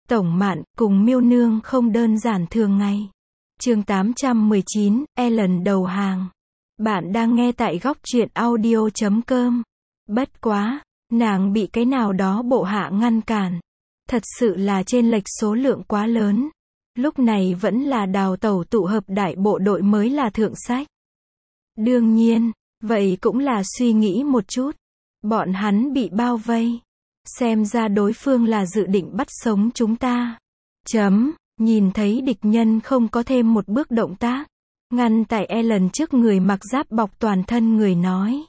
Tổng Mạn, cùng Miêu Nương không đơn giản thường ngày. Chương 819, Ellen đầu hàng. Bạn đang nghe tại góc truyện audio.com. Bất quá, nàng bị cái nào đó bộ hạ ngăn cản. Thật sự là chênh lệch số lượng quá lớn. Lúc này vẫn là đào tẩu tụ hợp đại bộ đội mới là thượng sách. Đương nhiên, vậy cũng là suy nghĩ một chút. Bọn hắn bị bao vây. Xem ra đối phương là dự định bắt sống chúng ta. Nhìn thấy địch nhân không có thêm một bước động tác. Ngăn tại Ellen trước người mặc giáp bọc toàn thân người nói.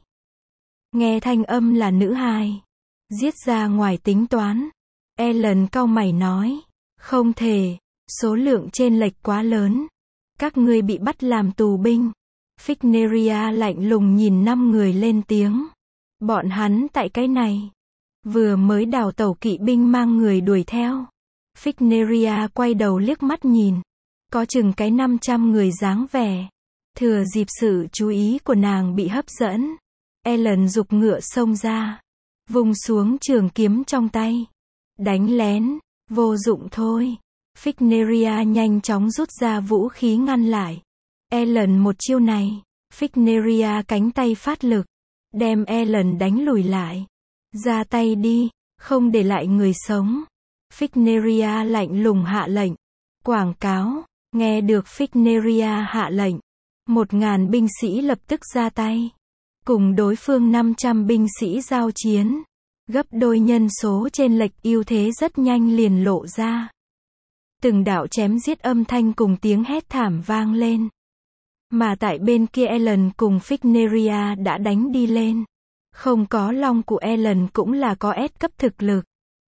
Nghe thanh âm là nữ hài. Giết ra ngoài tính toán. Ellen cau mày nói. Không thể, số lượng chênh lệch quá lớn. Các ngươi bị bắt làm tù binh. Ficneria lạnh lùng nhìn 5 người lên tiếng. Bọn hắn tại cái này. Vừa mới đào tẩu kỵ binh mang người đuổi theo. Ficneria quay đầu liếc mắt nhìn. Có chừng cái 500 người dáng vẻ. Thừa dịp sự chú ý của nàng bị hấp dẫn. Ellen giục ngựa xông ra. Vung xuống trường kiếm trong tay. Đánh lén, vô dụng thôi. Ficneria nhanh chóng rút ra vũ khí ngăn lại. Ellen một chiêu này. Ficneria cánh tay phát lực. Đem Ellen đánh lùi lại. Ra tay đi, không để lại người sống. Ficneria lạnh lùng hạ lệnh. Quảng cáo, nghe được Ficneria hạ lệnh. 1000 binh sĩ lập tức ra tay. Cùng đối phương 500 binh sĩ giao chiến. Gấp đôi nhân số chênh lệch ưu thế rất nhanh liền lộ ra. Từng đạo chém giết âm thanh cùng tiếng hét thảm vang lên. Mà tại bên kia Ellen cùng Ficneria đã đánh đi lên. Không có long của Ellen cũng là có S cấp thực lực.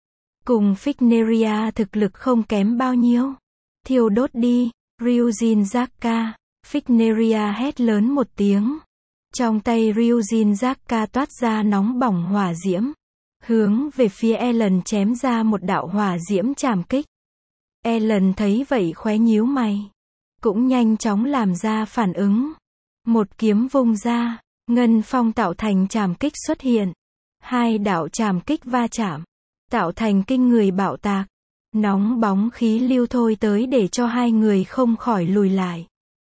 Cùng Ficneria thực lực không kém bao nhiêu. Thiêu đốt đi, Ryujin Zaka. Ficneria hét lớn một tiếng. Trong tay Ryujin Zaka toát ra nóng bỏng hỏa diễm. Hướng về phía Ellen chém ra một đạo hỏa diễm trảm kích. Ellen thấy vậy khóe nhíu mày. Cũng nhanh chóng làm ra phản ứng. Một kiếm vung ra. Ngân phong tạo thành trảm kích xuất hiện. 2 đạo trảm kích va chạm. Tạo thành kinh người bạo tạc. Nóng bóng khí lưu thôi tới để cho 2 người không khỏi lùi lại.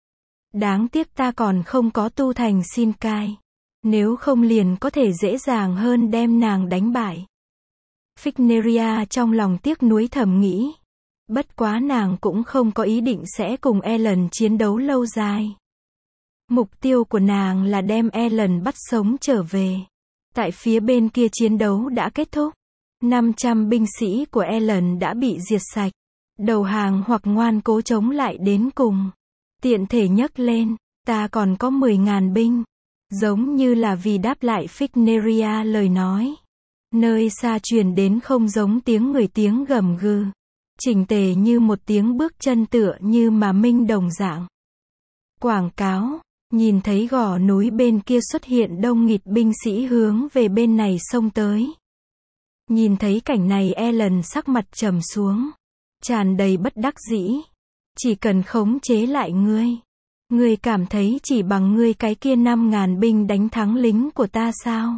Đáng tiếc ta còn không có tu thành Shinkai. Nếu không liền có thể dễ dàng hơn đem nàng đánh bại. Ficneria trong lòng tiếc nuối thầm nghĩ. Bất quá nàng cũng không có ý định sẽ cùng Ellen chiến đấu lâu dài. Mục tiêu của nàng là đem Ellen bắt sống trở về. Tại phía bên kia chiến đấu đã kết thúc. 500 binh sĩ của Ellen đã bị diệt sạch. Đầu hàng hoặc ngoan cố chống lại đến cùng. Tiện thể nhấc lên, ta còn có 10.000 binh. Giống như là vì đáp lại Ficneria lời nói. Nơi xa truyền đến không giống tiếng người tiếng gầm gừ. Chỉnh tề như một tiếng bước chân tựa như mà minh đồng dạng. Quảng cáo. Nhìn thấy gò núi bên kia xuất hiện đông nghịt binh sĩ hướng về bên này xông tới. Nhìn thấy cảnh này Ellen sắc mặt trầm xuống. Tràn đầy bất đắc dĩ. Chỉ cần khống chế lại ngươi. Ngươi cảm thấy chỉ bằng ngươi cái kia 5.000 binh đánh thắng lính của ta sao?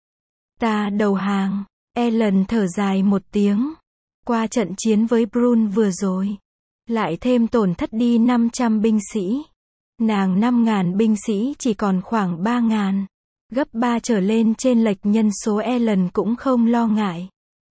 Ta đầu hàng. Ellen thở dài một tiếng. Qua trận chiến với Brun vừa rồi. Lại thêm tổn thất đi 500 binh sĩ. Nàng 5.000 binh sĩ chỉ còn khoảng 3.000. Gấp 3 trở lên trên lệch nhân số Ellen cũng không lo ngại.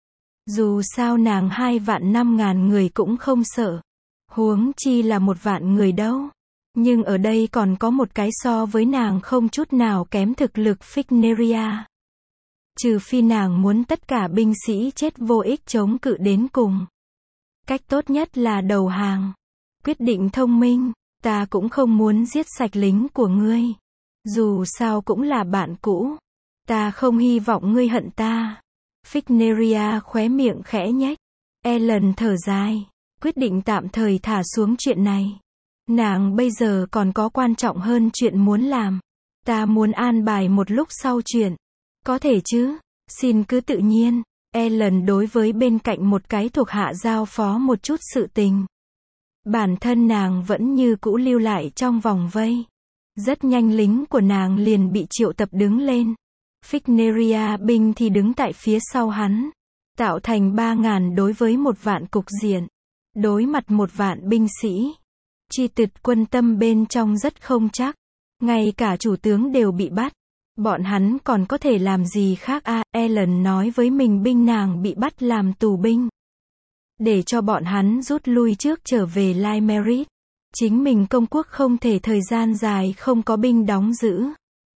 Dù sao nàng 2.500.000 người cũng không sợ. Huống chi là 1.000.000 người đâu. Nhưng ở đây còn có một cái so với nàng không chút nào kém thực lực Ficneria. Trừ phi nàng muốn tất cả binh sĩ chết vô ích chống cự đến cùng. Cách tốt nhất là đầu hàng. Quyết định thông minh. Ta cũng không muốn giết sạch lính của ngươi. Dù sao cũng là bạn cũ. Ta không hy vọng ngươi hận ta. Ficneria khóe miệng khẽ nhếch. Ellen thở dài. Quyết định tạm thời thả xuống chuyện này. Nàng bây giờ còn có quan trọng hơn chuyện muốn làm. Ta muốn an bài một lúc sau chuyện. Có thể chứ? Xin cứ tự nhiên. Ellen đối với bên cạnh một cái thuộc hạ giao phó một chút sự tình. Bản thân nàng vẫn như cũ lưu lại trong vòng vây. Rất nhanh lính của nàng liền bị triệu tập đứng lên. Ficneria binh thì đứng tại phía sau hắn. tạo thành 3.000 đối với 1.000 cục diện. Đối mặt 1.000 binh sĩ, Chi Tịch quân tâm bên trong rất không chắc. Ngay cả chủ tướng đều bị bắt. Bọn hắn còn có thể làm gì khác à? Ellen nói với mình binh nàng bị bắt làm tù binh. Để cho bọn hắn rút lui trước trở về Limerick. Chính mình công quốc không thể thời gian dài không có binh đóng giữ.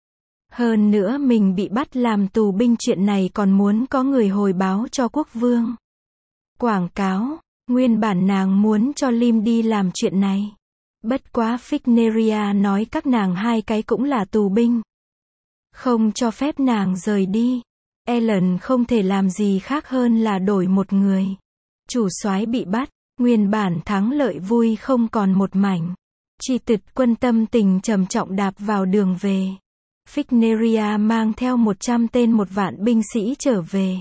Hơn nữa mình bị bắt làm tù binh chuyện này còn muốn có người hồi báo cho quốc vương. Quảng cáo, nguyên bản nàng muốn cho Lim đi làm chuyện này. Bất quá Figneria nói các nàng hai cái cũng là tù binh. Không cho phép nàng rời đi. Ellen không thể làm gì khác hơn là đổi một người. Chủ soái bị bắt, nguyên bản thắng lợi vui không còn một mảnh. Chi Tịch quân tâm tình trầm trọng đạp vào đường về. Figneria mang theo 100 tên 1.000 binh sĩ trở về.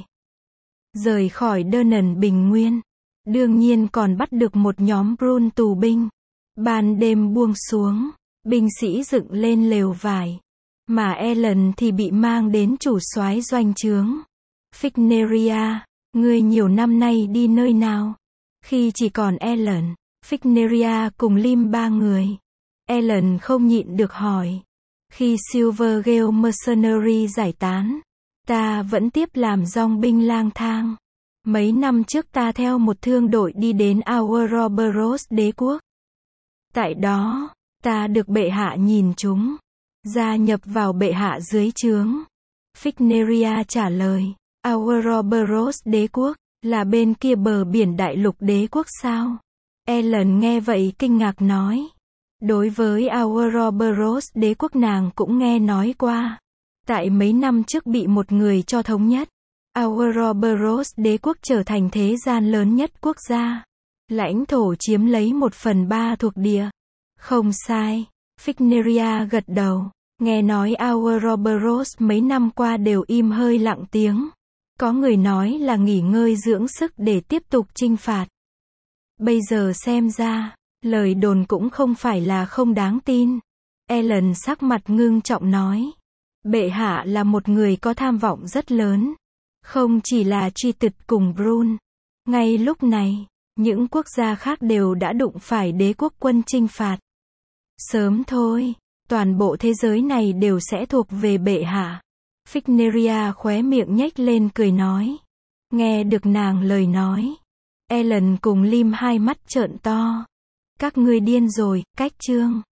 Rời khỏi Durnan bình nguyên. Đương nhiên còn bắt được một nhóm Brun tù binh. Ban đêm buông xuống, binh sĩ dựng lên lều vải. Mà Ellen thì bị mang đến chủ soái doanh trướng. Figneria, ngươi nhiều năm nay đi nơi nào? Khi chỉ còn Ellen, Figneria cùng Lim 3 người. Ellen không nhịn được hỏi. Khi Silvergate Mercenary giải tán, ta vẫn tiếp làm dòng binh lang thang. Mấy năm trước ta theo một thương đội đi đến Ouroboros đế quốc. Tại đó, ta được bệ hạ nhìn chúng. Gia nhập vào bệ hạ dưới trướng. Figneria trả lời. Ouroboros đế quốc, là bên kia bờ biển đại lục đế quốc sao? Ellen nghe vậy kinh ngạc nói. Đối với Ouroboros đế quốc nàng cũng nghe nói qua. Tại mấy năm trước bị một người cho thống nhất. Ouroboros đế quốc trở thành thế gian lớn nhất quốc gia. Lãnh thổ chiếm lấy 1/3 thuộc địa. Không sai. Figneria gật đầu. Nghe nói Ouroboros mấy năm qua đều im hơi lặng tiếng. Có người nói là nghỉ ngơi dưỡng sức để tiếp tục chinh phạt. Bây giờ xem ra, lời đồn cũng không phải là không đáng tin. Ellen sắc mặt ngưng trọng nói. Bệ hạ là một người có tham vọng rất lớn. Không chỉ là Chi Tịch cùng Brun. Ngay lúc này, những quốc gia khác đều đã đụng phải đế quốc quân chinh phạt. Sớm thôi, toàn bộ thế giới này đều sẽ thuộc về bệ hạ. Figneria khóe miệng nhếch lên cười nói. Nghe được nàng lời nói. Ellen cùng Lim hai mắt trợn to. Các ngươi điên rồi, cách chương.